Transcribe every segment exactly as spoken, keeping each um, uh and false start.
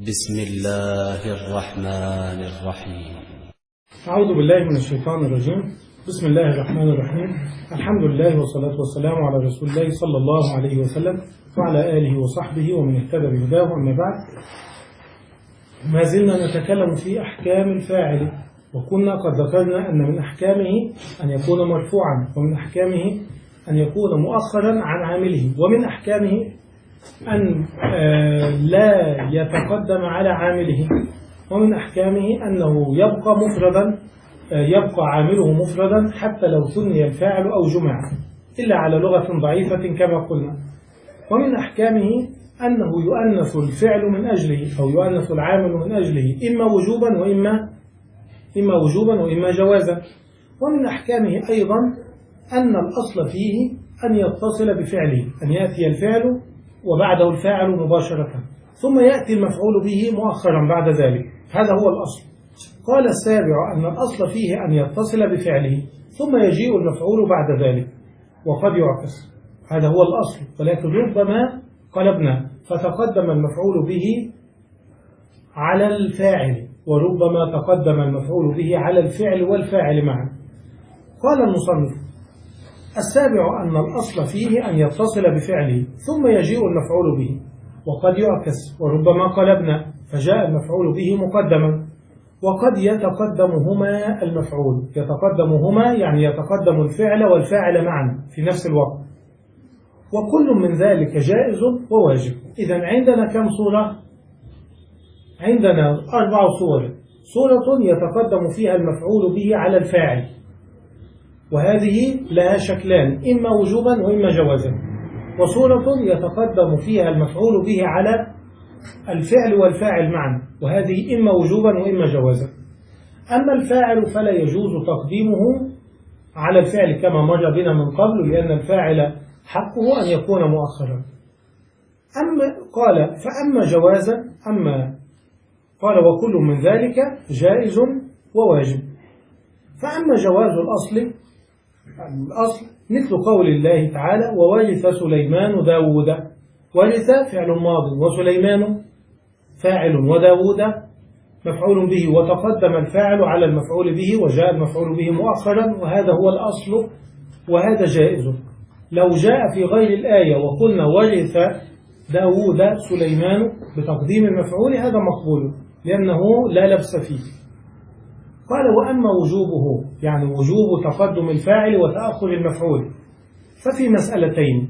بسم الله الرحمن الرحيم. أعوذ بالله من الشيطان الرجيم. بسم الله الرحمن الرحيم. الحمد لله والصلاة والسلام على رسول الله صلى الله عليه وسلم وعلى آله وصحبه ومن اهتدى بهداه. أما بعد، ما زلنا نتكلم في أحكام الفاعل، وكنا قد ذكرنا أن من أحكامه أن يكون مرفوعا، ومن أحكامه أن يكون مؤخرا عن عامله، ومن أحكامه أن لا يتقدم على عامله، ومن أحكامه أنه يبقى مفردا، يبقى عامله مفردا حتى لو ثني الفاعل أو جمع إلا على لغة ضعيفة كما قلنا. ومن أحكامه أنه يؤنث الفعل من أجله أو يؤنث العامل من أجله إما وجوبا وإما إما وجوبا وإما جوازا. ومن أحكامه أيضا أن الأصل فيه أن يتصل بفعله، أن يأتي الفعل وبعده الفاعل مباشرة، ثم يأتي المفعول به مؤخرا بعد ذلك. هذا هو الأصل. قال السابع أن الأصل فيه أن يتصل بفعله ثم يجيء المفعول بعد ذلك، وقد يعكس. هذا هو الأصل، ولكن ربما قلبنا فتقدم المفعول به على الفاعل، وربما تقدم المفعول به على الفعل والفاعل معا. قال المصنف: السابع أن الأصل فيه أن يتصل بفعله ثم يجيء المفعول به، وقد يعكس، وربما قلبنا فجاء المفعول به مقدما، وقد يتقدمهما المفعول. يتقدمهما يعني يتقدم الفعل والفاعل معا في نفس الوقت، وكل من ذلك جائز وواجب. إذن عندنا كم صورة؟ عندنا أربع صور. صورة يتقدم فيها المفعول به على الفاعل، وهذه لها شكلان، إما وجوبا وإما جوازا. وصورة يتقدم فيها المفعول به على الفعل والفاعل معا، وهذه إما وجوبا وإما جوازا. أما الفاعل فلا يجوز تقديمه على الفعل كما مر بنا من قبل، لأن الفاعل حقه أن يكون مؤخرا. أما قال فأما جوازا، أما قال وكل من ذلك جائز وواجب. فأما جواز الأصل، الأصل مثل قول الله تعالى: وورث سليمان داود. ورث فعل ماض، وسليمان فاعل، وداود مفعول به، وتقدم الفاعل على المفعول به وجاء المفعول به مؤخرا، وهذا هو الأصل، وهذا جائز. لو جاء في غير الآية وقلنا ورث داود سليمان بتقديم المفعول، هذا مقبول لأنه لا لبس فيه. قال: وأما وجوبه، يعني وجوب تقدم الفاعل وتأخر المفعول، ففي مسألتين.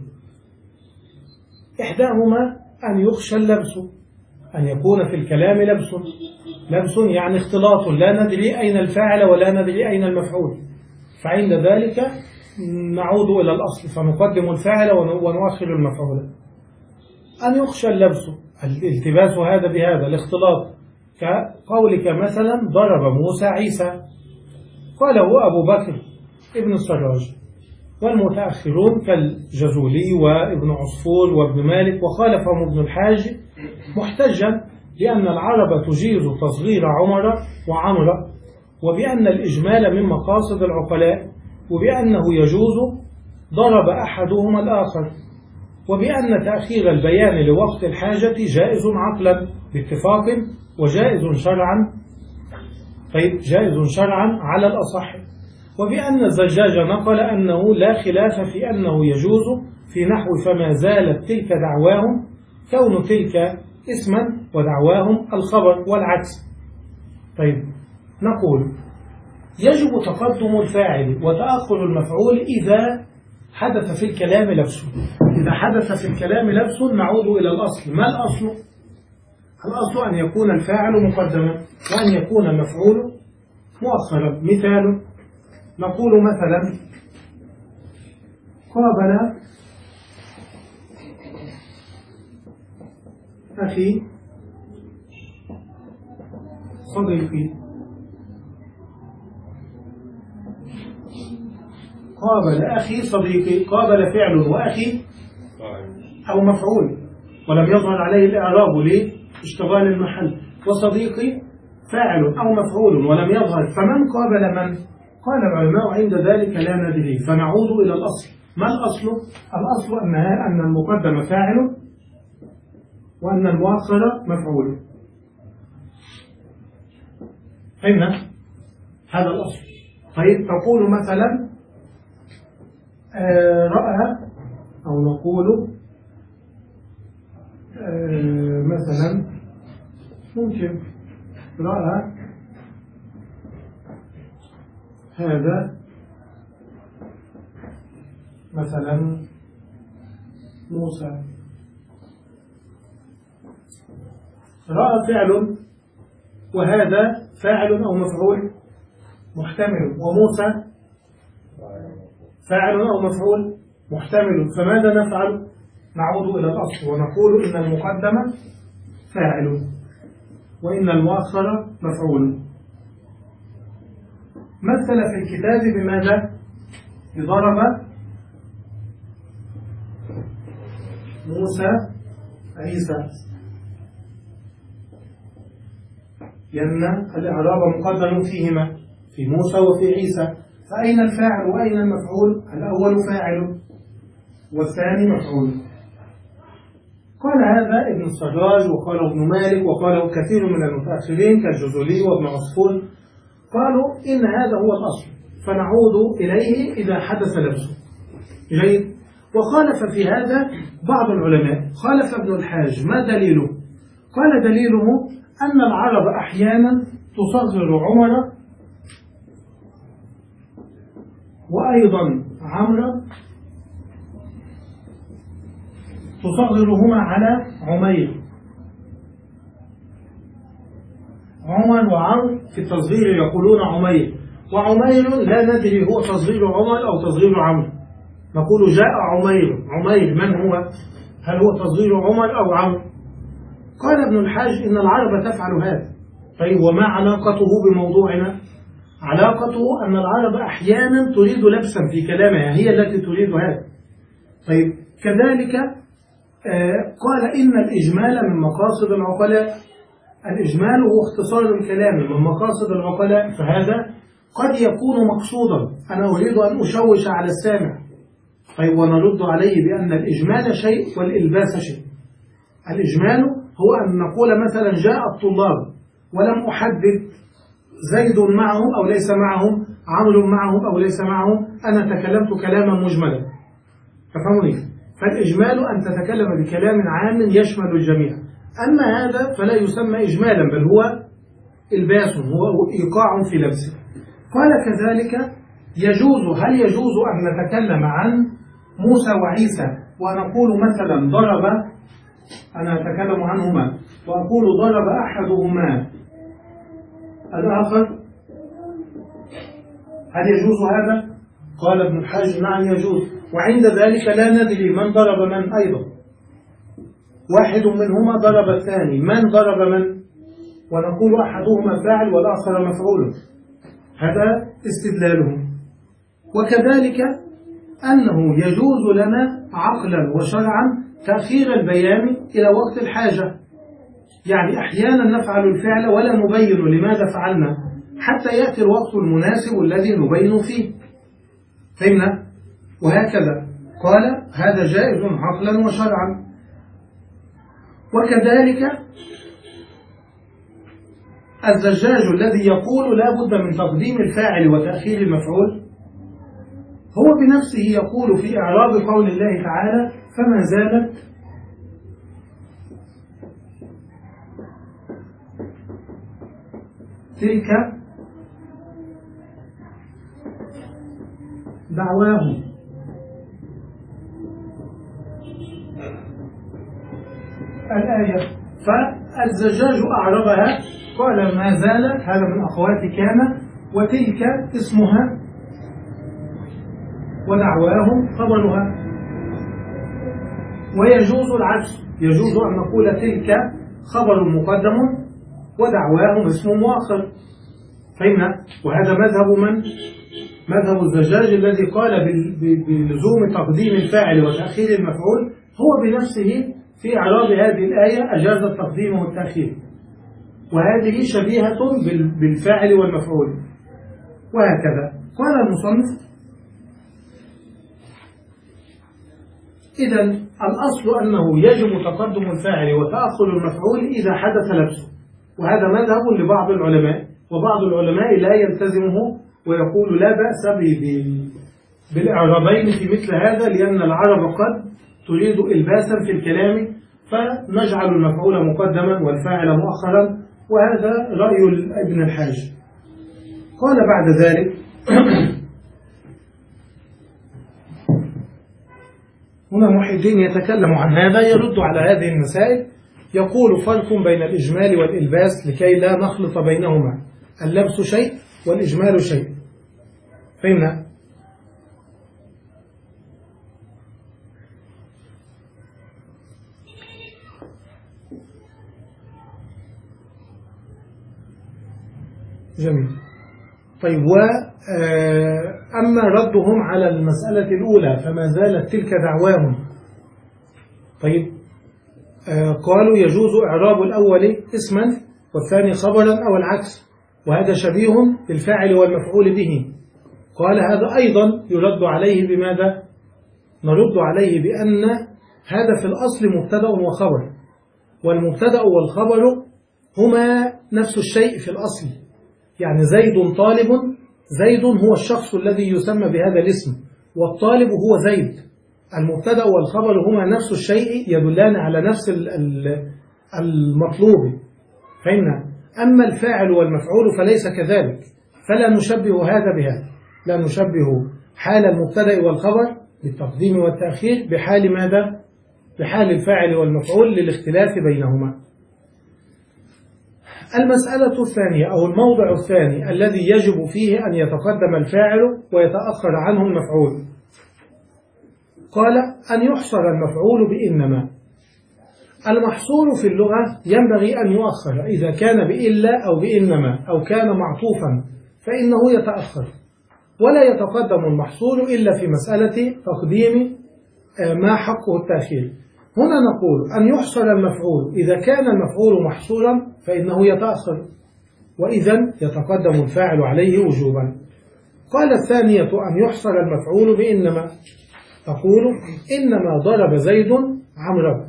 إحداهما أن يخشى اللبس، أن يكون في الكلام لبس. لبس يعني اختلاط، لا ندري أين الفاعل ولا ندري أين المفعول، فعند ذلك نعود إلى الأصل فنقدم الفاعل ونؤخر المفعول. أن يخشى اللبس، الالتباس هذا بهذا، الاختلاط، كقولك مثلا: ضرب موسى عيسى. قاله أبو بكر ابن السراج والمتأخرون كالجزولي وابن عصفور وابن مالك، وخالفهم ابن الحاج محتجا لأن العرب تجيز تصغير عمر وعمر، وبأن الإجمال من مقاصد العقلاء، وبأنه يجوز ضرب أحدهما الآخر، وبأن تأخير البيان لوقت الحاجة جائز عقلا باتفاق وجائز شرعا، طيب جائز شرعا على الأصح. وبأن الزجاج نقل أنه لا خلاف في أنه يجوز في نحو فما زالت تلك دعواهم كون تلك اسما ودعواهم الخبر والعكس. طيب نقول: يجب تقدم الفاعل وتأخر المفعول إذا حدث في الكلام لبس. إذا حدث في الكلام لبس نعود إلى الأصل. ما الأصل؟ الأصل أن يكون الفاعل مقدما وأن يكون المفعول مؤخرا. مثال: نقول مثلا: قابل أخي صديقي. قابل أخي صديقي، قابل فعل وأخي أو مفعول ولم يظهر عليه الإعراب لاشتغال المحل، وصديقي فاعل أو مفعول ولم يظهر، فمن قابل من؟ قال العلماء عند ذلك لا ندري، فنعود إلى الأصل. ما الأصل؟ الأصل أنها أن المقدم فاعل وأن المؤخر مفعول. فهمنا؟ هذا الأصل. طيب تقول مثلا آه رأى، أو نقول آه مثلا ممكن رأى هذا مثلا موسى. رأى فعل، وهذا فاعل أو مفعول محتمل، وموسى فاعل أو مفعول محتمل. فماذا نفعل؟ نعود إلى الأصل ونقول إن المقدم فاعل وإن المؤخر مفعول. مثل في الكتاب بماذا؟ بضرب موسى عيسى، لأن الإعراب مقدم فيهما، في موسى وفي عيسى. فأين الفاعل وأين المفعول؟ الأول فاعل والثاني مفعول. قال هذا ابن السراج، وقاله ابن مالك، وقاله كثير من المتأخرين كالجزولي وابن عصفور، قالوا إن هذا هو الأصل، فنعود إليه إذا حدث لبسه. جيد. وخالف في هذا بعض العلماء، خالف ابن الحاج. ما دليله؟ قال دليله أن العرب أحيانا تصغر عمر وأيضا عمرو، تصغرهما على عمير. عمر وعمرو في التصغير يقولون عمير، وعمير لا ندري هو تصغير عمر أو تصغير عمرو، نقول جاء عمير. عمير من هو؟ هل هو تصغير عمر أو عمرو؟ قال ابن الحاج إن العرب تفعل هذا. طيب وما علاقته بموضوعنا؟ علاقته أن العرب أحيانا تريد لبسا في كلامها، هي التي تريد هذا. طيب كذلك آه قال إن الإجمال من مقاصد العقلاء. الإجمال هو اختصار الكلام من مقاصد العقلاء، فهذا قد يكون مقصودا، أنا أريد أن أشوش على السامع. طيب ونرد عليه بأن الإجمال شيء والإلباس شيء. الإجمال هو أن نقول مثلا جاء الطلاب ولم أحدد زيد معهم أو ليس معهم، عمرو معهم أو ليس معهم، أنا تكلمت كلاما مجملا. تفهموني؟ فالإجمال أن تتكلم بكلام عام يشمل الجميع. أما هذا فلا يسمى إجمالا، بل هو إلباس، هو إيقاع في لبسه. قال كذلك يجوز، هل يجوز أن نتكلم عن موسى وعيسى ونقول مثلا ضرب، أنا أتكلم عنهما وأقول ضرب أحدهما الآخر، هل يجوز هذا؟ قال ابن الحاج نعم يجوز. وعند ذلك لا ندري من ضرب من أيضا، واحد منهما ضرب الثاني، من ضرب من؟ ونقول أحدهما فاعل والآخر مفعول، هذا استدلالهم. وكذلك أنه يجوز لنا عقلا وشرعا تأخير البيان إلى وقت الحاجة، يعني أحيانا نفعل الفعل ولا نبين لماذا فعلنا حتى يأتي الوقت المناسب الذي نبين فيه. فهمنا؟ وهكذا قال هذا جائز عقلا وشرعا. وكذلك الزجاج الذي يقول لا بد من تقديم الفاعل وتأخير المفعول، هو بنفسه يقول في إعراب قول الله تعالى فما زالت تلك دعواهم. الآية فالزجاج أعربها قال ما زالت، هذا من أخوات كان، وتلك اسمها ودعواهم خبرها. ويجوز العكس، يجوز أن نقول تلك خبر مقدم ودعواهم اسم مؤخر. فهمنا؟ وهذا مذهب من؟ مذهب الزجاج الذي قال بلزوم تقديم الفاعل وتأخير المفعول، هو بنفسه في إعراب هذه الآية أجاز التقديم والتأخير، وهذه شبيهة بالفاعل والمفعول. وهكذا قال المصنف إذن الأصل أنه يجب تقدم الفاعل وتأخر المفعول إذا حدث لبسه، وهذا مذهب لبعض العلماء وبعض العلماء لا يلتزمه ويقول لا بأس بالإعرابين في مثل هذا، لأن العرب قد تريد إلباسا في الكلام فنجعل المفعول مقدما والفاعل مؤخرا، وهذا رأي ابن الحاج. قال بعد ذلك هنا محي الدين يتكلم عن هذا، يرد على هذه المسائل، يقول فرق بين الإجمال والإلباس لكي لا نخلط بينهما، اللبس شيء والإجمال شيء. فهمنا؟ جميل. طيب، وأما ردهم على المسألة الأولى فما زالت تلك دعواهم. طيب، قالوا يجوز إعراب الأول اسما والثاني خبرا أو العكس، وهذا شبيه بالفاعل والمفعول به. قال هذا أيضا يرد عليه بماذا؟ نرد عليه بأن هذا في الأصل مبتدأ وخبر، والمبتدأ والخبر هما نفس الشيء في الأصل. يعني زيد طالب، زيد هو الشخص الذي يسمى بهذا الاسم، والطالب هو زيد. المبتدأ والخبر هما نفس الشيء، يدلان على نفس المطلوب. فهمنا؟ أما الفاعل والمفعول فليس كذلك، فلا نشبه هذا بهذا، لا نشبه حال المبتدأ والخبر بالتقديم والتأخير بحال ماذا؟ بحال الفاعل والمفعول للاختلاف بينهما. المسألة الثانية أو الموضع الثاني الذي يجب فيه أن يتقدم الفاعل ويتأخر عنه المفعول، قال أن يحصر المفعول بإنما. المحصور في اللغة ينبغي أن يؤخر إذا كان بإلا أو بإنما أو كان معطوفا فإنه يتأخر، ولا يتقدم المحصور إلا في مسألة تقديم ما حقه التأخير. هنا نقول أن يحصر المفعول إذا كان المفعول محصورا فإنه يتأخر، وإذا يتقدم الفاعل عليه وجوبا. قال الثانية أن يحصر المفعول بإنما، تقول إنما ضرب زيد عمرا،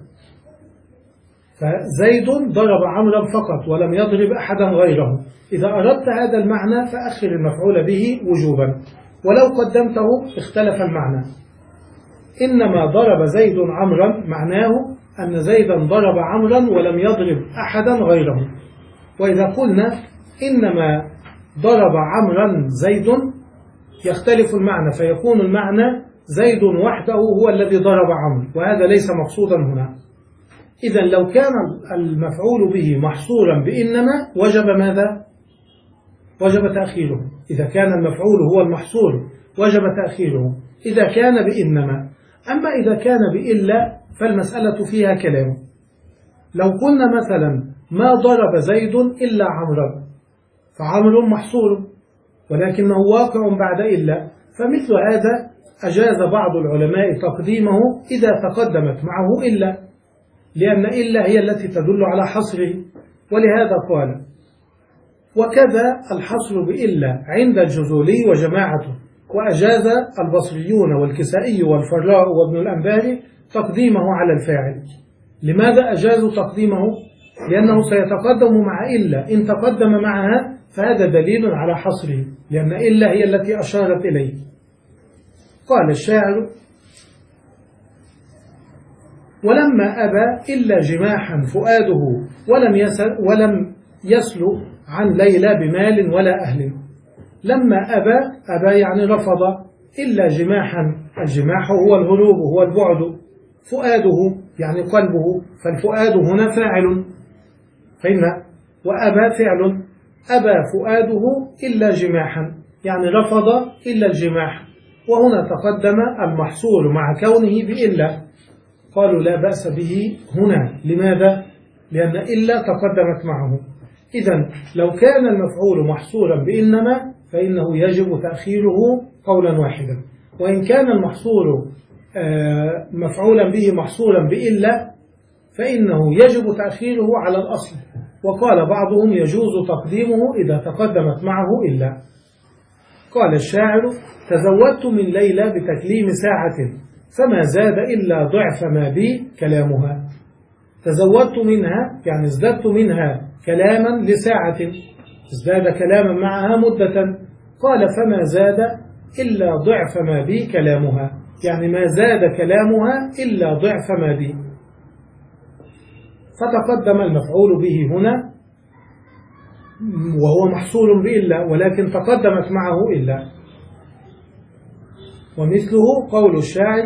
فزيد ضرب عمرا فقط ولم يضرب أحدا غيره. إذا أردت هذا المعنى فأخر المفعول به وجوبا، ولو قدمته اختلف المعنى. إنما ضرب زيد عمرا معناه أن زيدا ضرب عمرا ولم يضرب أحدا غيره. وإذا قلنا إنما ضرب عمرا زيد يختلف المعنى، فيكون المعنى زيد وحده هو الذي ضرب عمرو، وهذا ليس مقصودا هنا. إذا لو كان المفعول به محصورا بإنما وجب ماذا؟ وجب تأخيره. إذا كان المفعول هو المحصور وجب تأخيره إذا كان بإنما. أما إذا كان بإلا فالمسألة فيها كلام. لو قلنا مثلا ما ضرب زيد إلا عمرا، فعمر محصور ولكنه واقع بعد إلا، فمثل هذا أجاز بعض العلماء تقديمه إذا تقدمت معه إلا، لأن إلا هي التي تدل على حصره. ولهذا قال وكذا الحصر بإلا عند الجزولي وجماعته، وأجاز البصريون والكسائي والفراء وابن الأنباري تقديمه على الفاعل. لماذا أجازوا تقديمه؟ لأنه سيتقدم مع إلا، إن تقدم معها فهذا دليل على حصره، لأن إلا هي التي أشارت إليه. قال الشاعر ولما أبى إلا جماحا فؤاده ولم يسل, ولم يسل عن ليلى بمال ولا أهل. لما أبى أبى يعني رفض، إلا جماحا، الجماح هو الهروب هو البعد، فؤاده يعني قلبه، فالفؤاد هنا فاعل، فإن وأبى فعل، أبى فؤاده إلا جماحا يعني رفض إلا الجماح. وهنا تقدم المحصول مع كونه بإلا، قالوا لا بأس به هنا. لماذا؟ لأن إلا تقدمت معه. إذن لو كان المفعول محصورا بإنما فإنه يجب تأخيره قولا واحدا، وإن كان المحصول مفعولا به محصورا بإلا فإنه يجب تأخيره على الأصل. وقال بعضهم يجوز تقديمه إذا تقدمت معه إلا. قال الشاعر تزودت من ليلى بتكليم ساعة فما زاد إلا ضعف ما بي كلامها. تزودت منها يعني ازددت منها كلاما لساعة، ازداد كلاما معها مدة. قال فما زاد إلا ضعف ما بي كلامها، يعني ما زاد كلامها إلا ضعف ما بي. فتقدم المفعول به هنا وهو محصول بإلا، ولكن تقدمت معه إلا. ومثله قول الشاعر: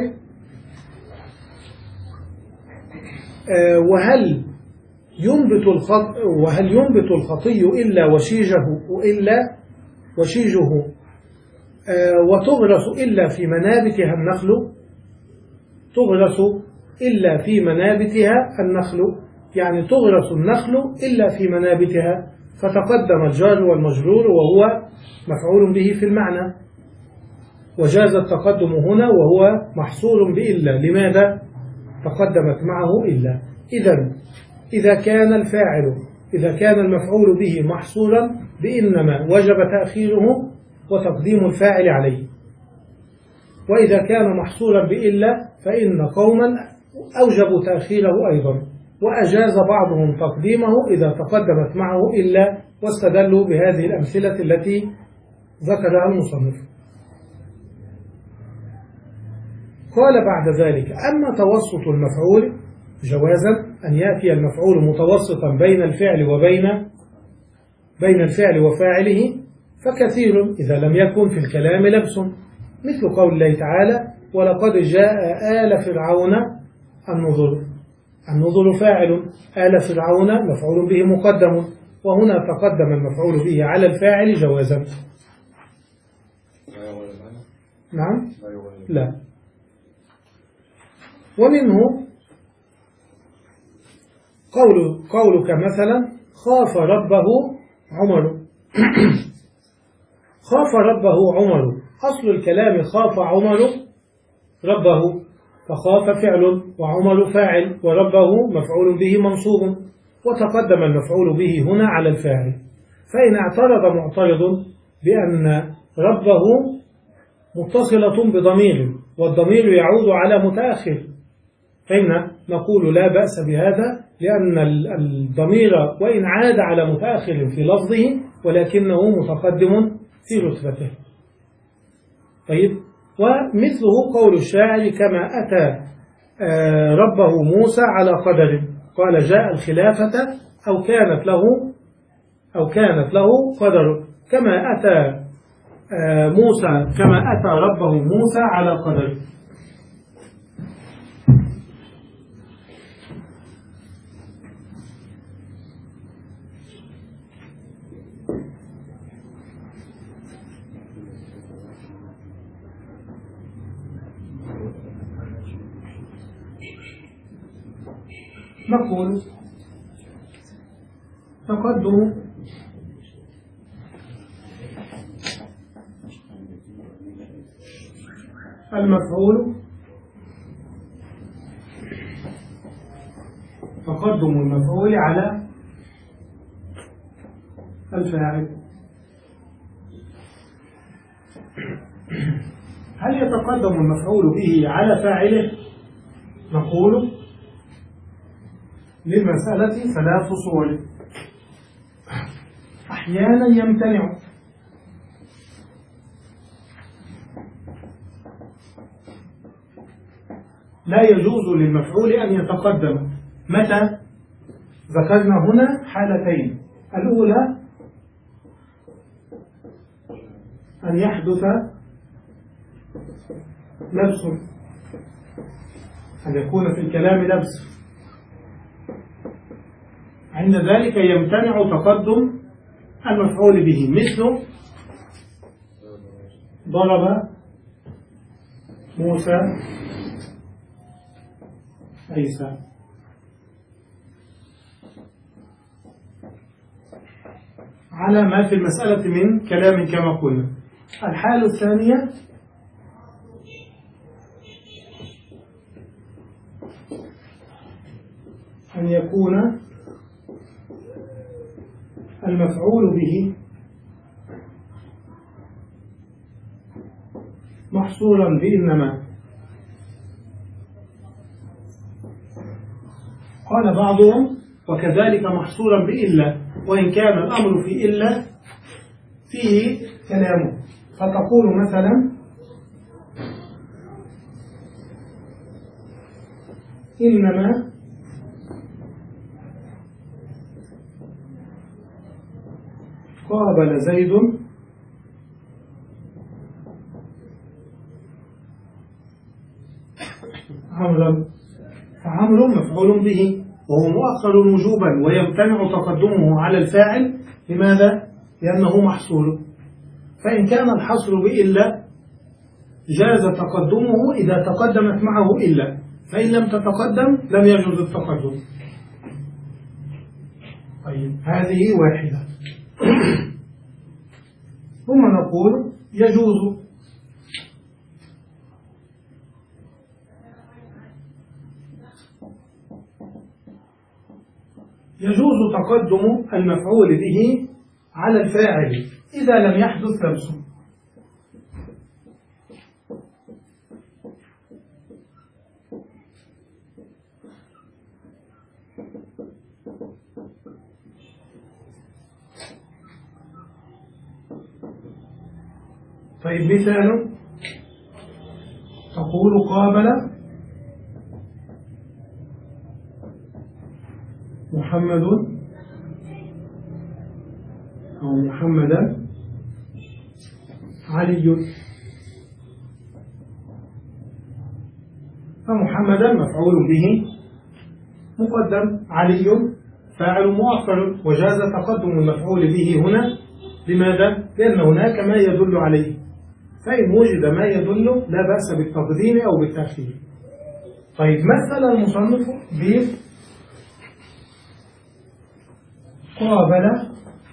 آه وهل ينبت الخط وهل ينبت الخطي إلا وشيجه إلا وشيجه آه وتغرس إلا في منابتها النخل، تغرس إلا في منابتها النخل، يعني تغرس النخل إلا في منابتها. فتقدم الجار والمجرور وهو مفعول به في المعنى، وجاز التقدم هنا وهو محصول بإلا. لماذا؟ تقدمت معه إلا. إذن إذا كان الفاعل إذا كان المفعول به محصولا بإنما وجب تأخيره وتقديم الفاعل عليه، وإذا كان محصولا بإلا فإن قوما أوجبوا تأخيره أيضا، وأجاز بعضهم تقديمه إذا تقدمت معه إلا، واستدلوا بهذه الأمثلة التي ذكرها المصنف. قال بعد ذلك: أما توسط المفعول جوازا أن يأتي المفعول متوسطا بين الفعل وبين بين الفعل وفاعله فكثير إذا لم يكن في الكلام لبس، مثل قول الله تعالى: ولقد جاء آل فرعون النذر. النذر فاعل، آل فرعون مفعول به مقدم، وهنا تقدم المفعول به على الفاعل جوازا. نعم؟ لا. ومنه قول قولك مثلا: خاف ربه عمر. خاف ربه عمر، أصل الكلام خاف عمر ربه، فخاف فعل وعمر فاعل وربه مفعول به منصوب، وتقدم المفعول به هنا على الفاعل. فإن اعترض معترض بأن ربه متصلة بضمير والضمير يعود على متأخر، فإن نقول لا بأس بهذا، لأن الضمير وإن عاد على متأخر في لفظه ولكنه متقدم في رتبته. طيب، ومثله قول الشاعر: كما أتى ربه موسى على قدر. قال: جاء الخلافة أو كانت له أو كانت له قدر. كما أتى موسى كما أتى ربه موسى على قدر. نقول: تقدم المفعول تقدم المفعول على الفاعل. هل يتقدم المفعول به على فاعله؟ نقول: للمسألة ثلاث صور. أحيانا يمتنع، لا يجوز للمفعول أن يتقدم. متى؟ ذكرنا هنا حالتين: الأولى أن يحدث لبس، أن يكون في الكلام لبس، عند ذلك يمتنع تقدم المفعول به، مثل ضرب موسى عيسى. على ما في المسألة من كلام كما قلنا. الحالة الثانية أن يكون المفعول به محصورا بإنما. قال بعضهم: وكذلك محصورا بإلا، وإن كان الأمر في إلا فيه كلامه، فتقول مثلا إنما قابل زيد عمرا، فعمر مفعول به وهو مؤخر وجوبا ويمتنع تقدمه على الفاعل. لماذا؟ لأنه محصول. فإن كان الحصر بإلا جاز تقدمه إذا تقدمت معه إلا، فإن لم تتقدم لم يجوز التقدم. طيب هذه واحدة. ثم نقول يجوز يجوز تقدم المفعول به على الفاعل إذا لم يحدث لبس. طيب مثال، تقول قابل محمد أو محمدا علي، فمحمدا مفعول به مقدم، علي فاعل مؤخر، وجاز تقدم المفعول به هنا. لماذا؟ لأن هناك ما يدل عليه، فإن وجد ما يدل لا بأس بالتقديم أو بالتأخير. طيب مثل المصنف بقابل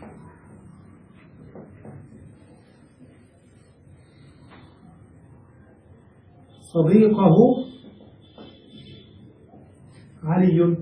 صديقه علي،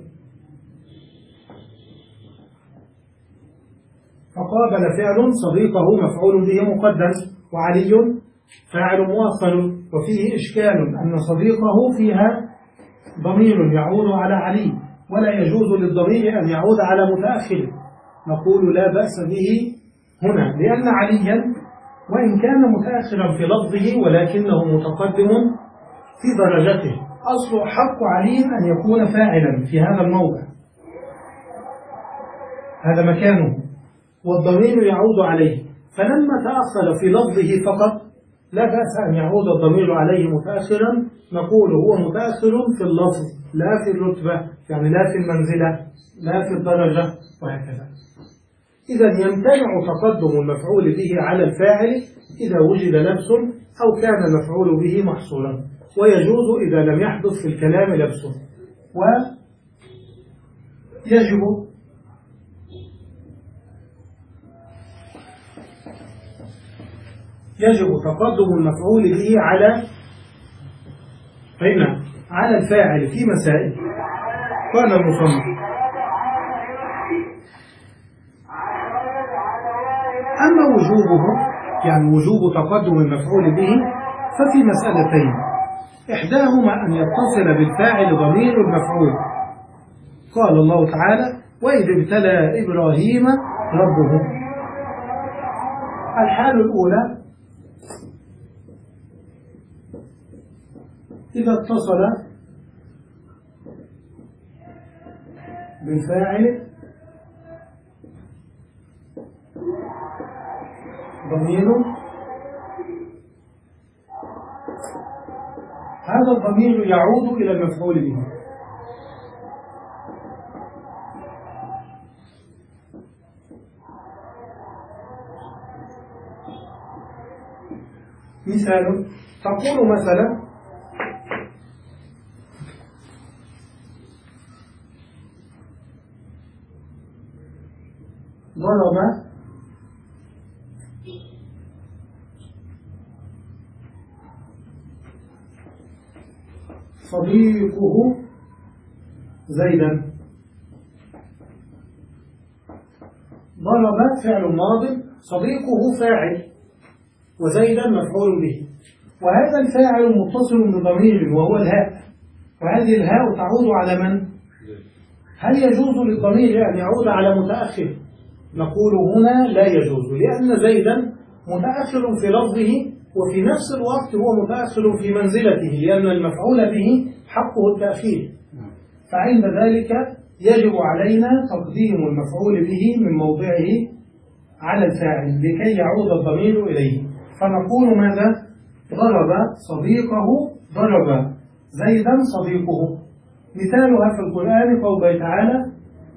فقابل فعل صديقه مفعول به مقدم، وعلي فاعل مؤخر، وفيه إشكال أن صديقه فيها ضمير يعود على علي، ولا يجوز للضمير أن يعود على متأخر. نقول لا بأس به هنا، لأن عليا وإن كان متأخرا في لفظه ولكنه متقدم في درجته. أصل حق علي أن يكون فاعلا في هذا الموضع، هذا مكانه، والضمير يعود عليه، فلما تأخر في لفظه فقط لا بأس أن يعود الضمير عليه متأخرا. نقول هو متأخر في اللفظ لا في الرتبة، يعني لا في المنزلة لا في الدرجة، وهكذا. إذا يمتنع تقدم المفعول به على الفاعل إذا وجد لبس أو كان المفعول به محصورا، ويجوز إذا لم يحدث في الكلام لبس. ويجب يجب تقدم المفعول به على هنا على الفاعل في مسائل. قال المصنف: أما وجوبه، يعني وجوب تقدم المفعول به، ففي مسألتين، إحداهما أن يتصل بالفاعل ضمير المفعول. قال الله تعالى: وإذ ابتلى إبراهيم ربه. الحال الأولى إذا اتصل بالفاعل ضمير، هذا الضمير يعود إلى المفعول به. مثال، تقول مثلا: ضرب صديقه زيدا. ضرب فعل ماض، صديقه فاعل، وزيدا مفعول به، وهذا الفاعل متصل بضمير وهو الهاء، وهذه الهاء تعود على من؟ هل يجوز للضمير أن يعود على متأخر نقول هنا لا يجوز، لأن زيدا متأخر في لفظه وفي نفس الوقت هو متأخر في منزلته، لأن المفعول به حقه التأخير. فعند ذلك يجب علينا تقديم المفعول به من موضعه على الفاعل لكي يعود الضمير إليه. فنقول ماذا؟ ضرب صديقه، ضرب زيدا صديقه. مثالها في القرآن قوله تعالى: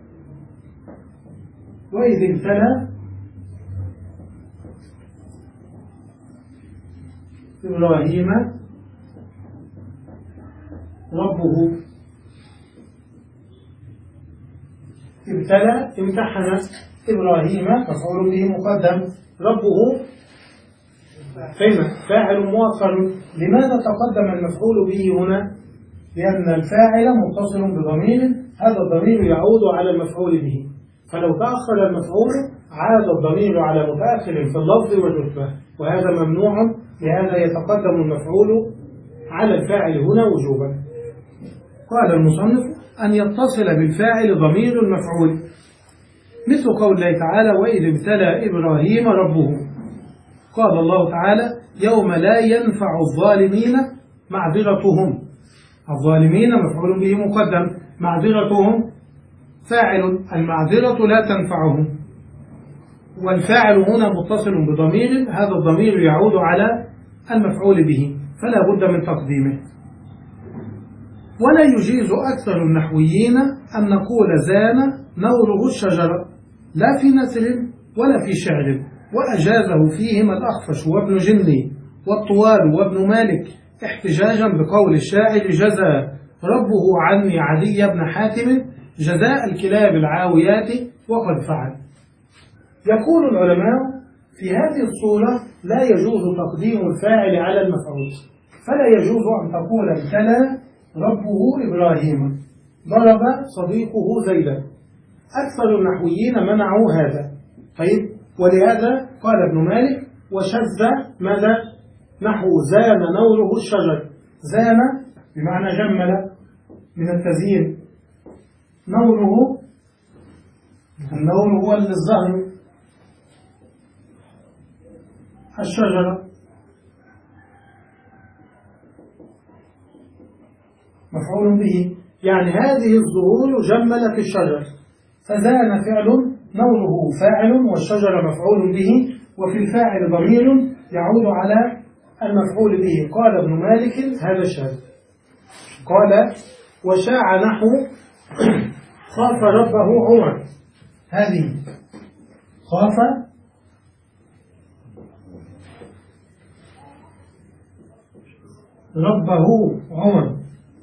وإذ ابتلى إبراهيم ربه. ابتلى امتحن إبراهيم مفعول به مقدم، ربه فين؟ فاعل مؤخر. لماذا تقدم المفعول به هنا؟ لأن الفاعل متصل بضمير، هذا الضمير يعود على المفعول به، فلو تأخر المفعول عاد الضمير على متأخر في اللفظ والرتبة، وهذا ممنوع، لهذا يتقدم المفعول على الفاعل هنا وجوبا. قال المصنف: أن يتصل بالفاعل ضمير المفعول، مثل قول الله تعالى: وإذ ابتلى إبراهيم ربه. قال الله تعالى: يوم لا ينفع الظالمين معذرتهم. الظالمين مفعول به مقدم، معذرتهم فاعل، المعذرة لا تنفعهم، والفاعل هنا متصل بضمير، هذا الضمير يعود على المفعول به، فلا بد من تقديمه. ولا يجيز أكثر النحويين أن نقول زان نوره الشجرة، لا في نثر ولا في شعر، وأجازه فيهما الأخفش وابن جني والطوال وابن مالك، احتجاجا بقول الشاعر: جزى ربه عني عدي بن حاتم جزاء الكلاب العاويات وقد فعل. يقول العلماء: في هذه الصورة لا يجوز تقديم الفاعل على المفعول، فلا يجوز أن تقول ابتلى ربه إبراهيم، ضرب صديقه زيدا. أكثر النحويين منعوا هذا. طيب، ولهذا قال ابن مالك: وشذ ماذا؟ نحو زان نوره الشجر. زان بمعنى جمل من التزيين، نوره النور هو الزهر، الشجرة مفعول به، يعني هذه الزهور جملت الشجر، فزان فعل نوره فاعل والشجرة مفعول به، وفي الفاعل ضمير يعود على المفعول به. قال ابن مالك: هذا شاذ. قال: وشاع نحو خاف ربه عمر. هذه خاف ربه عمر،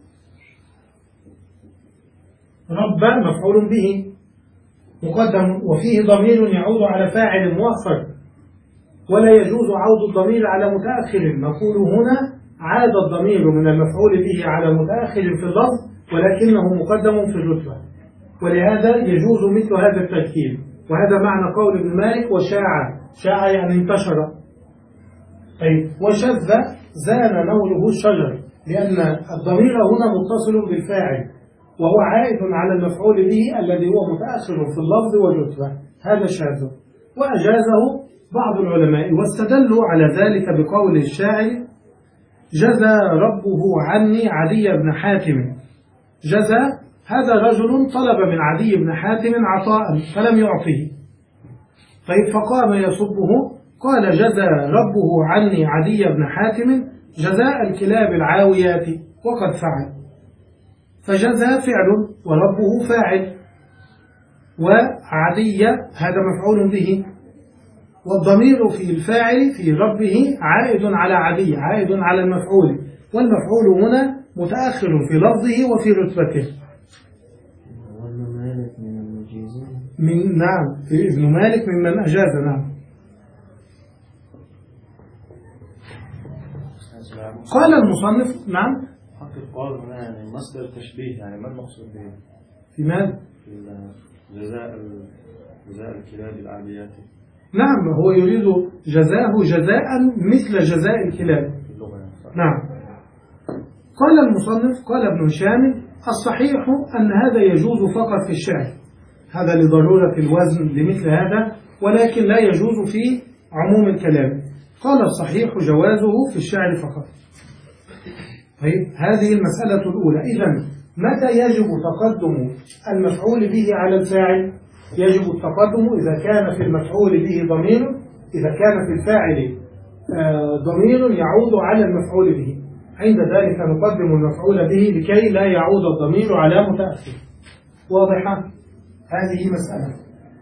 رب مفعول به مقدم وفيه ضمير يعود على فاعل مؤخر، ولا يجوز عود الضمير على متأخر. نقول هنا عاد الضمير من المفعول به على متأخر في اللفظ ولكنه مقدم في الرتبة، ولهذا يجوز مثل هذا التركيب. وهذا معنى قول ابن مالك: وشاع، شاع يعني انتشر. طيب، وشذ زان نوره الشجر، لأن الضمير هنا متصل بالفاعل وهو عائد على المفعول به الذي هو متأخر في اللفظ والرتبة، هذا شاذ. وأجازه بعض العلماء، واستدلوا على ذلك بقول الشاعر: جزى ربه عني عدي بن حاتم. جزى، هذا رجل طلب من عدي بن حاتم عطاء فلم يعطه، طيب فقام يصبه، قال: جزى ربه عني عدي بن حاتم جزاء الكلاب العاويات وقد فعل. فجزى فعل وربه فاعل، وعدي هذا مفعول به، والضمير في الفاعل في ربه عائد على عدي، عائد على المفعول، والمفعول هنا متأخر في لفظه وفي رتبته. من نعم، في ابن مالك ممن أجاز. نعم. قال المصنف: نعم، حق القول هنا يعني مصدر تشبيه، يعني ما المقصود به؟ في ماذا؟ في جزاء جزاء الكلاب العاديات. نعم، هو يريد جزاءه جزاء مثل جزاء الكلاب. نعم. قال المصنف: قال ابن هشام: الصحيح أن هذا يجوز فقط في الشعر، هذا لضرورة الوزن لمثل هذا، ولكن لا يجوز في عموم الكلام. قال الصحيح جوازه في الشعر فقط. طيب هذه المسألة الأولى. إذن متى يجب تقدم المفعول به على الفاعل؟ يجب التقدم إذا كان في المفعول به ضمير، إذا كان في الفاعل ضمير يعود على المفعول به، عند ذلك نقدم المفعول به لكي لا يعود الضمير على متأخر. واضحة؟ هذه مسألة.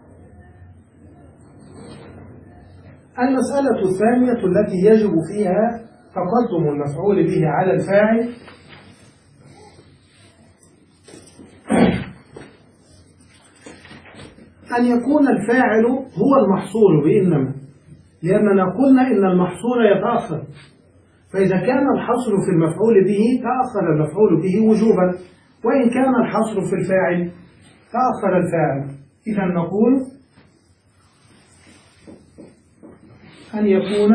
المسألة الثانية التي يجب فيها تقدم المفعول به على الفاعل أن يكون الفاعل هو المحصور بإنما، لأننا قلنا إن المحصور يتأخر، فإذا كان الحصر في المفعول به تأخر المفعول به وجوبا، وإن كان الحصر في الفاعل تأخر الفاعل. إذا نقول أن يكون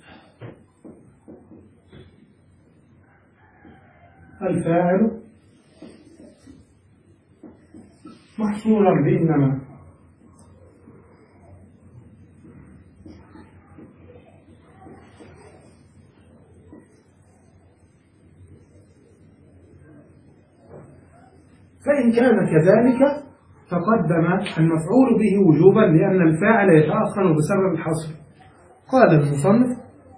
الفاعل محصورا بإنما، فإن كان كذلك تقدم المفعول به وجوبا لأن الفاعل يتأخر بسبب الحصر. قال المصنف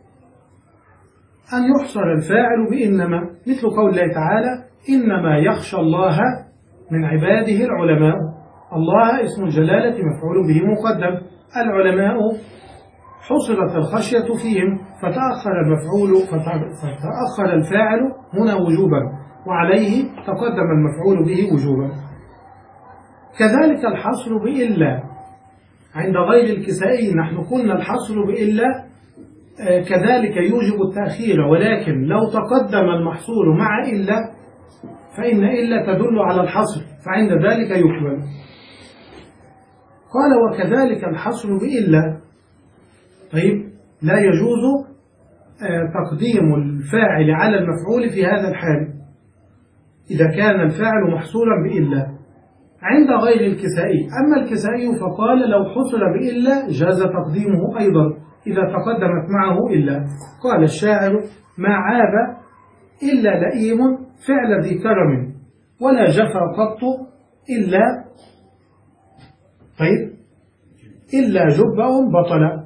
أن يحصر الفاعل بإنما، مثل قول الله تعالى إنما يخشى الله من عباده العلماء. الله اسم الجلالة مفعول به مقدم، العلماء حصرت الخشية فيهم فتأخر المفعول فتأخر الفاعل هنا وجوبا، وعليه تقدم المفعول به وجوبا. كذلك الحصر بإلا عند غير الكسائي، نحن قلنا الحصر بإلا كذلك يوجب التأخير، ولكن لو تقدم المحصور مع إلا فإن إلا تدل على الحصر، فعند ذلك يقبل. قال وكذلك الحصر بإلا. طيب لا يجوز تقديم الفاعل على المفعول في هذا الحال إذا كان الفاعل محصورا بإلا عند غير الكسائي. أما الكسائي فقال لو حصر بإلا جاز تقديمه أيضا إذا تقدمت معه إلا. قال الشاعر ما عاب إلا لئيم فعل ذي كرم ولا جفا قط إلا طيب إلا جبأ بطل.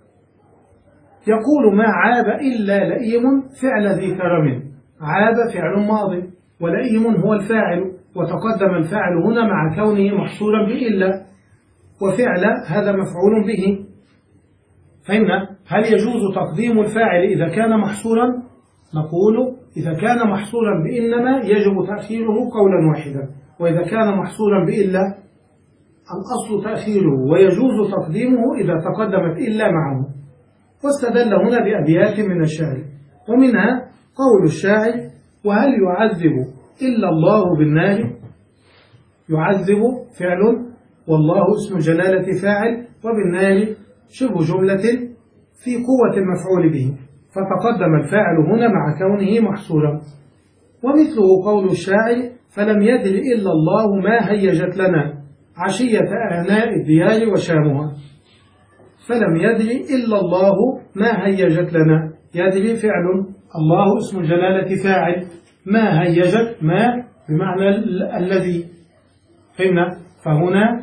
يقول ما عاب إلا لئيم فعل ذي كرم. عاب فعل ماضي ولئيم هو الفاعل، وتقدم الفاعل هنا مع كونه محصورا بإلا، وفعل هذا مفعول به. فهمنا؟ هل يجوز تقديم الفاعل إذا كان محصورا؟ نقول إذا كان محصورا بإنما يجب تأخيره قولا واحدا، وإذا كان محصورا بإلا الأصل تأخيره، ويجوز تقديمه إذا تقدمت إلا معه. واستدل هنا بأبيات من الشعر، ومنها قول الشاعر وهل يعذب إلا الله بالنار. يعذب فعل والله اسم الجلالة فاعل، وبالنار شبه جملة في قوة المفعول به، فتقدم الفاعل هنا مع كونه محصورا. ومثله قول الشاعر فلم يدر إلا الله ما هيجت لنا عشية آناء الديار وشامها. فلم يدر إلا الله ما هيجت لنا، يدري فعل، الله اسم الجلالة فاعل، ما هيجت ما بمعنى الذي. فهمنا؟ فهنا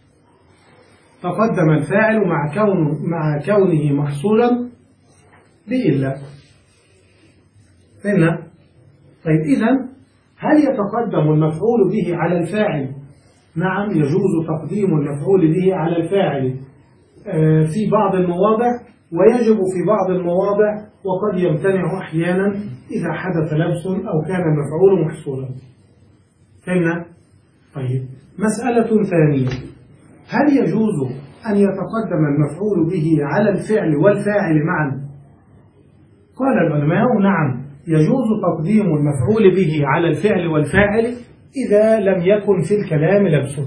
تقدم الفاعل مع كونه مع كونه محصورا بإلا. فهمنا؟ طيب إذن هل يتقدم المفعول به على الفاعل؟ نعم يجوز تقديم المفعول به على الفاعل في بعض المواضع، ويجب في بعض المواضع، وقد يمتنع أحيانا إذا حدث لبس أو كان المفعول محصورا. فهمنا؟ طيب مسألة ثانية، هل يجوز أن يتقدم المفعول به على الفعل والفاعل معا؟ قال العلماء نعم يجوز تقديم المفعول به على الفعل والفاعل إذا لم يكن في الكلام لبس.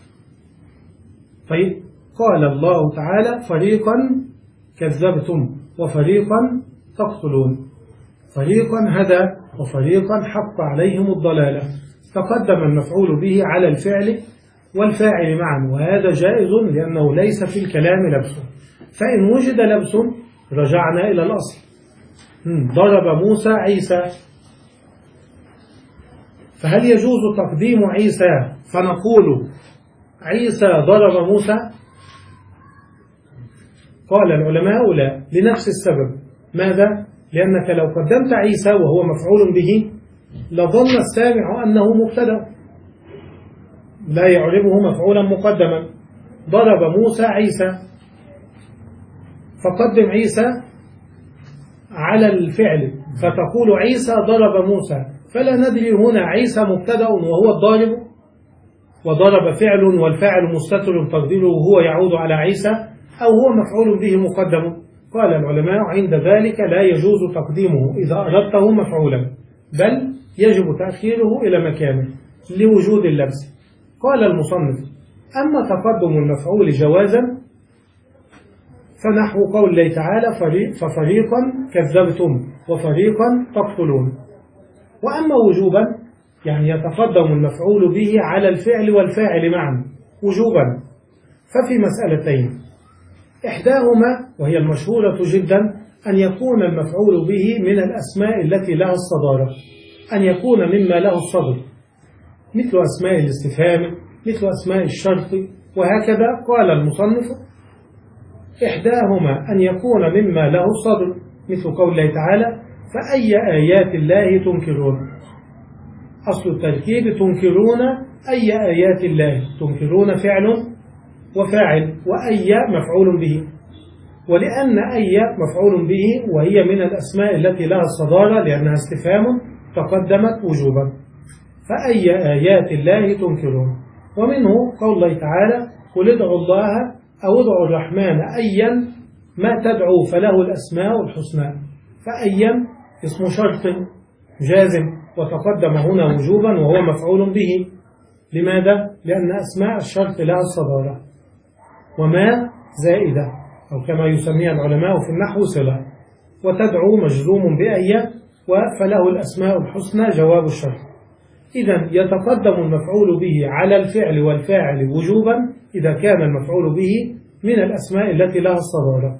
طيب قال الله تعالى فريقا كذبتم وفريقا تقتلون. فريقا هدى وفريقا حق عليهم الضلالة. تقدم المفعول به على الفعل والفاعل معا، وهذا جائز لأنه ليس في الكلام لبس. فإن وجد لبس رجعنا إلى الأصل. ضرب موسى عيسى، فهل يجوز تقديم عيسى فنقول عيسى ضرب موسى؟ قال العلماء لا، لنفس السبب. ماذا؟ لأنك لو قدمت عيسى وهو مفعول به لظن السامع أنه مبتدأ لا يعربه مفعولا مقدما. ضرب موسى عيسى، فقدم عيسى على الفعل فتقول عيسى ضرب موسى، فلا ندري هنا عيسى مبتدأ وهو الضارب، وضرب فعل والفاعل مستتر تقديره هو يعود على عيسى، أو هو مفعول به مقدم. قال العلماء عند ذلك لا يجوز تقديمه إذا أردته مفعولا، بل يجب تأخيره إلى مكانه لوجود اللبس. قال المصنف: أما تقدم المفعول جوازا فنحو قول الله تعالى: ففريقا كذبتم وفريقا تقتلون. وأما وجوبا يعني يتقدم المفعول به على الفعل والفاعل معا وجوبا، ففي مسألتين: إحداهما وهي المشهورة جدا أن يكون المفعول به من الأسماء التي لها الصدارة، أن يكون مما له الصدر، مثل أسماء الاستفهام، مثل أسماء الشرط، وهكذا. قال المصنف: إحداهما أن يكون مما له الصدر، مثل قول الله تعالى: فأي آيات الله تنكرون. أصل التركيب تنكرون أي آيات الله، تنكرون فعل وفاعل، وأي مفعول به، ولأن أي مفعول به وهي من الأسماء التي لها الصدارة لأنها استفهام تقدمت وجوبا. فأي آيات الله تنكرون. ومنه قول الله تعالى: قل ادعوا الله أو ادعوا الرحمن أيا ما تدعو فله الأسماء الحسنى. فأيا اسم شرط جازم وتقدم هنا وجوبا وهو مفعول به. لماذا؟ لأن أسماء الشرط لها الصدارة. وما زائدة، أو كما يسميها العلماء في النحو صلة، وتدعو مجزوم بأي وفله الأسماء الحسنى جواب الشرط. إذن يتقدم المفعول به على الفعل والفاعل وجوبا إذا كان المفعول به من الأسماء التي لها الصدارة.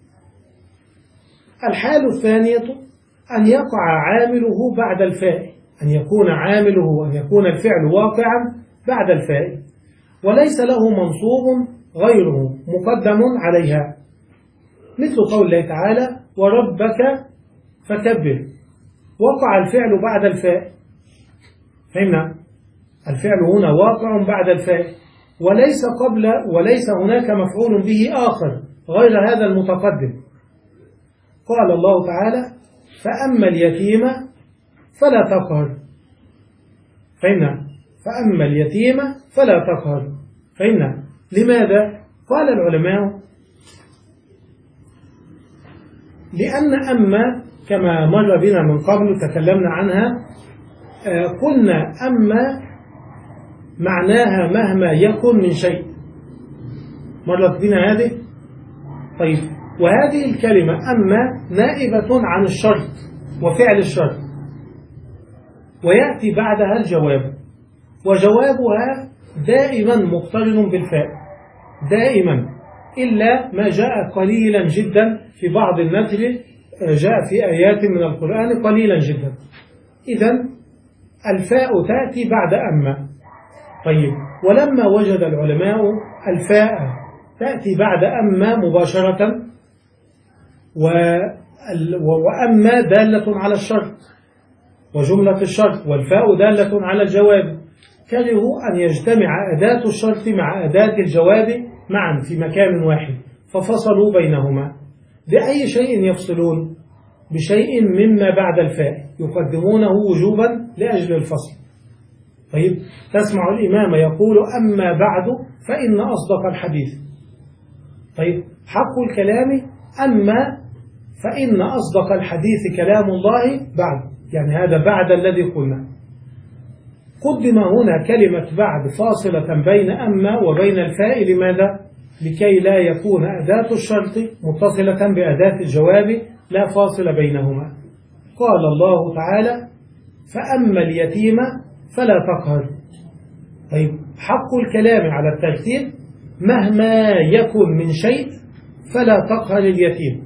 الحال الثانية أن يقع عامله بعد الفاعل، أن يكون عامله أن يكون الفعل واقعا بعد الفاعل وليس له منصوب غيره مقدم عليها، مثل قول الله تعالى: وربك فكبر. وقع الفعل بعد الفاعل، فهمنا؟ الفعل هنا واقع بعد الفاعل وليس قبل وليس هناك مفعول به آخر غير هذا المتقدم. قال الله تعالى: فأما اليتيم فلا تقهر. فهمنا؟ فأما اليتيم فلا تقهر. فهمنا؟ لماذا؟ قال العلماء: لأن أما كما مر بنا من قبل تكلمنا عنها، قلنا أما معناها مهما يكن من شيء، مرت بنا هذه. طيب، وهذه الكلمة أما نائبة عن الشرط وفعل الشرط، ويأتي بعدها الجواب، وجوابها دائما مقترن بالفاء دائما، إلا ما جاء قليلا جدا في بعض النثر، جاء في آيات من القرآن قليلا جدا. إذن الفاء تأتي بعد أما. طيب، ولما وجد العلماء الفاء تأتي بعد أما مباشرة، وأما دالة على الشرط وجملة الشرط، والفاء دالة على الجواب، كرهوا أن يجتمع أداة الشرط مع أداة الجواب معا في مكان واحد، ففصلوا بينهما. بأي شيء يفصلون؟ بشيء مما بعد الفاء يقدمونه وجوبا لأجل الفصل. طيب، تسمع الإمام يقول: أما بعد فإن أصدق الحديث. طيب، حق الكلام أما فإن أصدق الحديث كلام الله بعد، يعني هذا بعد الذي قلنا. قدم هنا كلمة بعد فاصلة بين أما وبين الفاء. لماذا؟ لكي لا يكون أداة الشرط متصلة بأداة الجواب لا فاصل بينهما. قال الله تعالى: فأما اليتيم فلا تقهر. طيب، حق الكلام على الترتيب مهما يكن من شيء فلا تقهر اليتيم.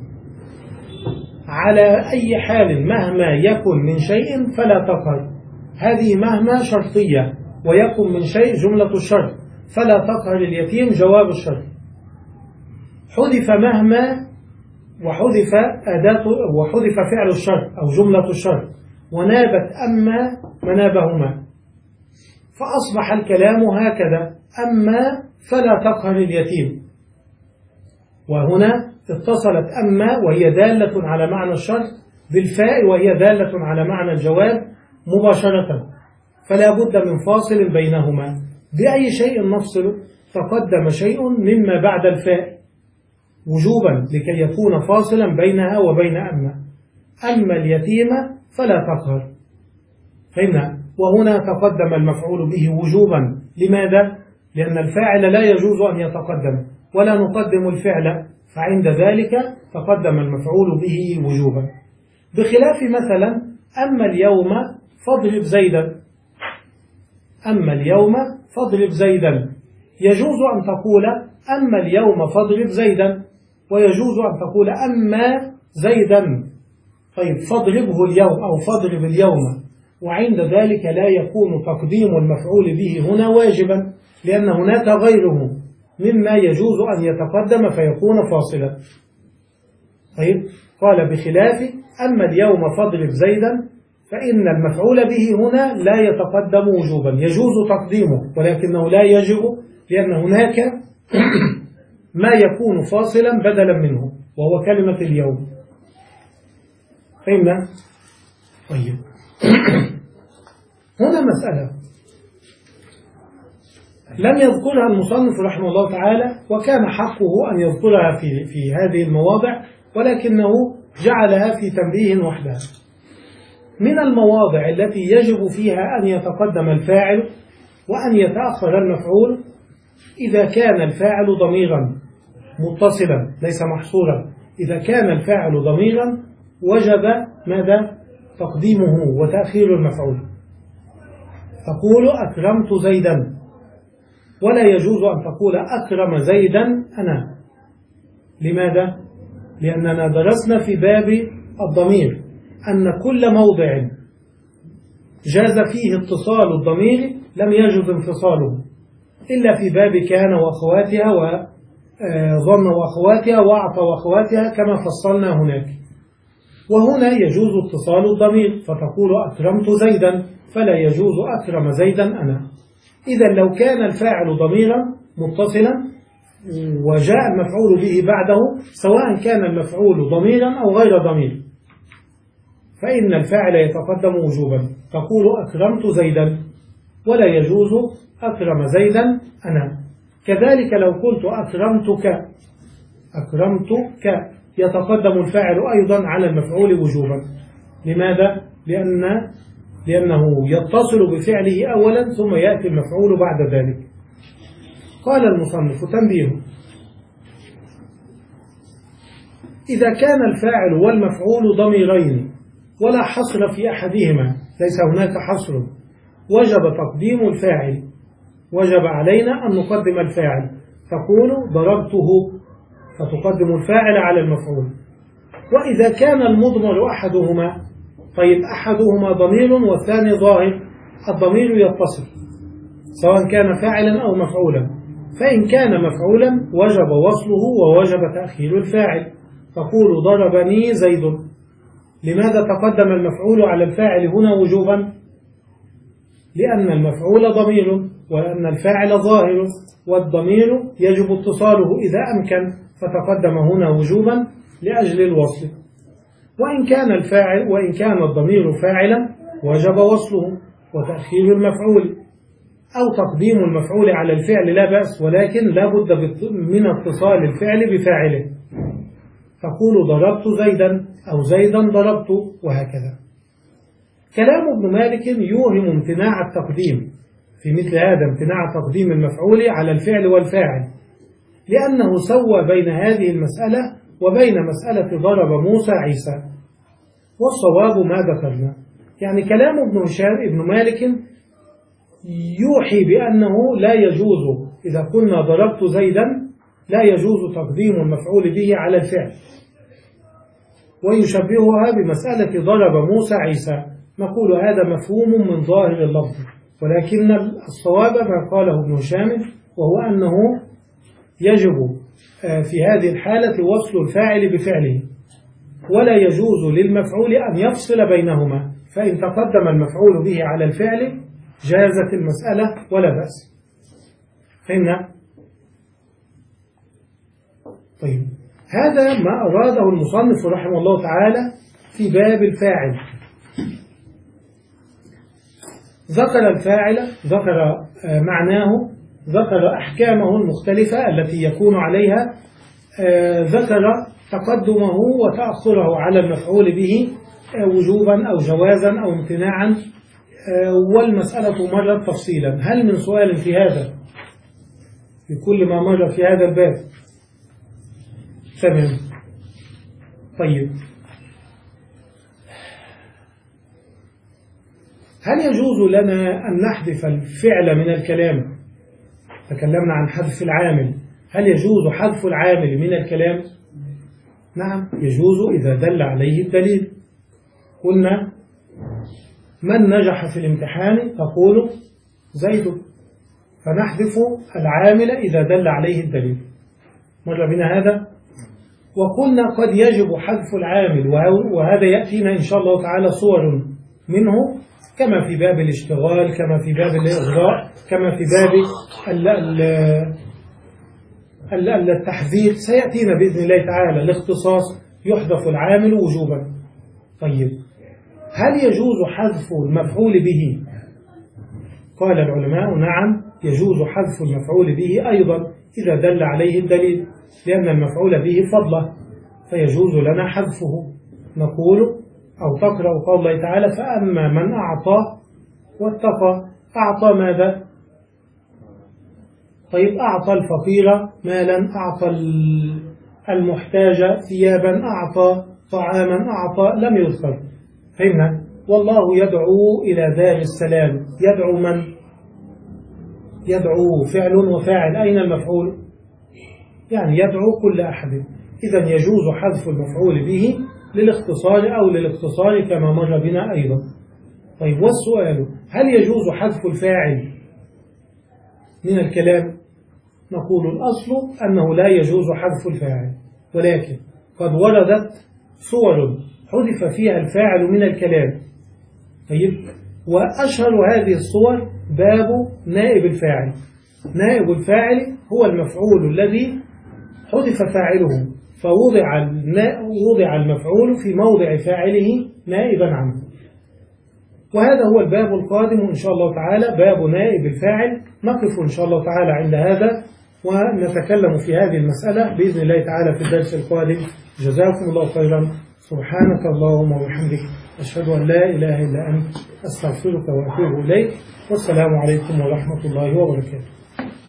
على أي حال مهما يكن من شيء فلا تقهر، هذه مهما شرطية، ويكن من شيء جملة الشرط، فلا تقهر اليتيم جواب الشرط. حذف مهما وحذف أداة وحذف فعل الشرط أو جملة الشرط، ونابت أما منابهما، فأصبح الكلام هكذا: أما فلا تقهر اليتيم. وهنا اتصلت أما وهي دالة على معنى الشرط بالفاء وهي دالة على معنى الجواب مباشرة، فلا بد من فاصل بينهما. بأي شيء نفصل؟ تقدم شيء مما بعد الفاء وجوبا لكي يكون فاصلا بينها وبين أما. أما اليتيم فلا تقهر، فهمنا؟ وهنا تقدم المفعول به وجوبا. لماذا؟ لأن الفاعل لا يجوز أن يتقدم، ولا نقدم الفعل، فعند ذلك تقدم المفعول به وجوبا. بخلاف مثلا أما اليوم فاضرب زيدا، أما اليوم فاضرب زيدا، يجوز أن تقول أما اليوم فاضرب زيدا، ويجوز أن تقول أما زيدا. طيب فاضربه اليوم أو فاضرب اليوم، وعند ذلك لا يكون تقديم المفعول به هنا واجبا، لأن هناك غيره مما يجوز أن يتقدم فيكون فاصلا. طيب قال بخلاف أما اليوم فاضرب زيدا، فإن المفعول به هنا لا يتقدم وجوبا، يجوز تقديمه ولكنه لا يجب، لأن هناك ما يكون فاصلا بدلا منه وهو كلمة اليوم. فهمنا؟ طيب هنا مسألة لم يذكرها المصنف رحمه الله تعالى، وكان حقه أن يذكرها في, في هذه المواضع، ولكنه جعلها في تنبيه وحدها. من المواضع التي يجب فيها أن يتقدم الفاعل وأن يتأخر المفعول إذا كان الفاعل ضميرا متصلا ليس محصورا. إذا كان الفاعل ضميرا وجب ماذا؟ تقديمه وتأخير المفعول. تقول أكرمت زيدا، ولا يجوز أن تقول أكرم زيدا أنا. لماذا؟ لأننا درسنا في باب الضمير أن كل موضع جاز فيه اتصال الضمير لم يجوز انفصاله، إلا في باب كان وأخواتها وظن وأخواتها وأعطى وأخواتها كما فصلنا هناك. وهنا يجوز اتصال الضمير، فتقول أكرمت زيدا، فلا يجوز أكرم زيدا أنا. إذا لو كان الفاعل ضميرا متصلا وجاء المفعول به بعده، سواء كان المفعول ضميرا أو غير ضمير، فإن الفاعل يتقدم وجوبا. تقول أكرمت زيدا، ولا يجوز أكرم زيدا أنا. كذلك لو قلت أكرمتك، أكرمتك يتقدم الفاعل أيضا على المفعول وجوبا. لماذا؟ لأن لأنه يتصل بفعله أولا ثم يأتي المفعول بعد ذلك. قال المصنف تنبيه: إذا كان الفاعل والمفعول ضميرين ولا حصر في أحدهما، ليس هناك حصر، وجب تقديم الفاعل، وجب علينا أن نقدم الفاعل. تقول ضربته، فتقدم الفاعل على المفعول. وإذا كان المضمر أحدهما، طيب أحدهما ضمير والثاني ظاهر، الضمير يتصل سواء كان فاعلا أو مفعولا، فإن كان مفعولا وجب وصله ووجب تأخير الفاعل. تقول ضربني زيد. لماذا تقدم المفعول على الفاعل هنا وجوبا؟ لأن المفعول ضمير وأن الفاعل ظاهر، والضمير يجب اتصاله إذا أمكن، فتقدم هنا وجوبا لأجل الوصل. وإن كان الفاعل وإن كان الضمير فاعلا وجب وصله وتأخير المفعول، أو تقديم المفعول على الفعل لا بأس، ولكن لا بد من اتصال الفعل بفاعله. تقول ضربت زيدا أو زيدا ضربت، وهكذا. كلام ابن مالك يوهم امتناع التقديم في مثل هذا، امتناع تقديم المفعول على الفعل والفاعل، لأنه سوى بين هذه المسألة وبين مسألة ضرب موسى عيسى. والصواب ما ذكرنا. يعني كلام ابن هشام ابن مالك يوحي بأنه لا يجوز إذا كنا ضربت زيدا لا يجوز تقديم المفعول به على الفعل، ويشبهها بمسألة ضرب موسى عيسى. نقول هذا مفهوم من ظاهر اللفظ، ولكن الصواب ما قاله ابن هشام، وهو أنه يجب في هذه الحالة وصل الفاعل بفعله، ولا يجوز للمفعول أن يفصل بينهما، فإن تقدم المفعول به على الفعل جازت المسألة ولا بأس. فهمنا؟ طيب، هذا ما أراده المصنف رحمه الله تعالى في باب الفاعل. ذكر الفاعل، ذكر معناه، ذكر أحكامه المختلفة التي يكون عليها، ذكر تقدمه وتأخره على المفعول به وجوبا أو جوازا أو امتناعا، والمسألة مرت تفصيلا. هل من سؤال في هذا في كل ما مر في هذا الباب؟ تمام. طيب، هل يجوز لنا أن نحذف الفعل من الكلام؟ تكلمنا عن حذف العامل، هل يجوز حذف العامل من الكلام؟ نعم يجوز إذا دل عليه الدليل. قلنا من نجح في الامتحان تقول زيد، فنحذف العامل إذا دل عليه الدليل. مر بنا هذا. وقلنا قد يجب حذف العامل، وهذا يأتينا إن شاء الله تعالى صور منه، كما في باب الاشتغال، كما في باب الإغراء، كما في باب التحذير، سيأتينا بإذن الله تعالى. الاختصاص يحذف العامل وجوبا. طيب، هل يجوز حذف المفعول به؟ قال العلماء نعم يجوز حذف المفعول به أيضا إذا دل عليه الدليل، لأن المفعول به فضله فيجوز لنا حذفه. نقول أو تقرأ قول الله تعالى فأما من أعطى واتقى. أعطى ماذا؟ طيب، أعطى الفقير مالا، أعطى المحتاج ثيابا، أعطى طعاما، أعطى، لم يذكر. فهمنا؟ والله يدعو إلى دار السلام. يدعو من؟ يدعو فعل وفاعل، أين المفعول؟ يعني يدعو كل أحد. إذن يجوز حذف المفعول به للاختصار أو للاقتصار كما مر بنا أيضا. طيب، والسؤال هل يجوز حذف الفاعل من الكلام؟ نقول الأصل أنه لا يجوز حذف الفاعل، ولكن قد وردت صور حذف فيها الفاعل من الكلام. طيب، وأشهر هذه الصور باب نائب الفاعل. نائب الفاعل هو المفعول الذي حذف فاعله فوضع وضع المفعول في موضع فاعله نائبا عنه. وهذا هو الباب القادم إن شاء الله تعالى، باب نائب الفاعل. نقف إن شاء الله تعالى عند هذا ونتكلم في هذه المسألة بإذن الله تعالى في الدرس القادم. جزاكم الله خيرا. سبحانك اللهم وبحمدك، أشهد أن لا إله إلا أنت، أستغفرك وأتوب إليك. والسلام عليكم ورحمة الله وبركاته.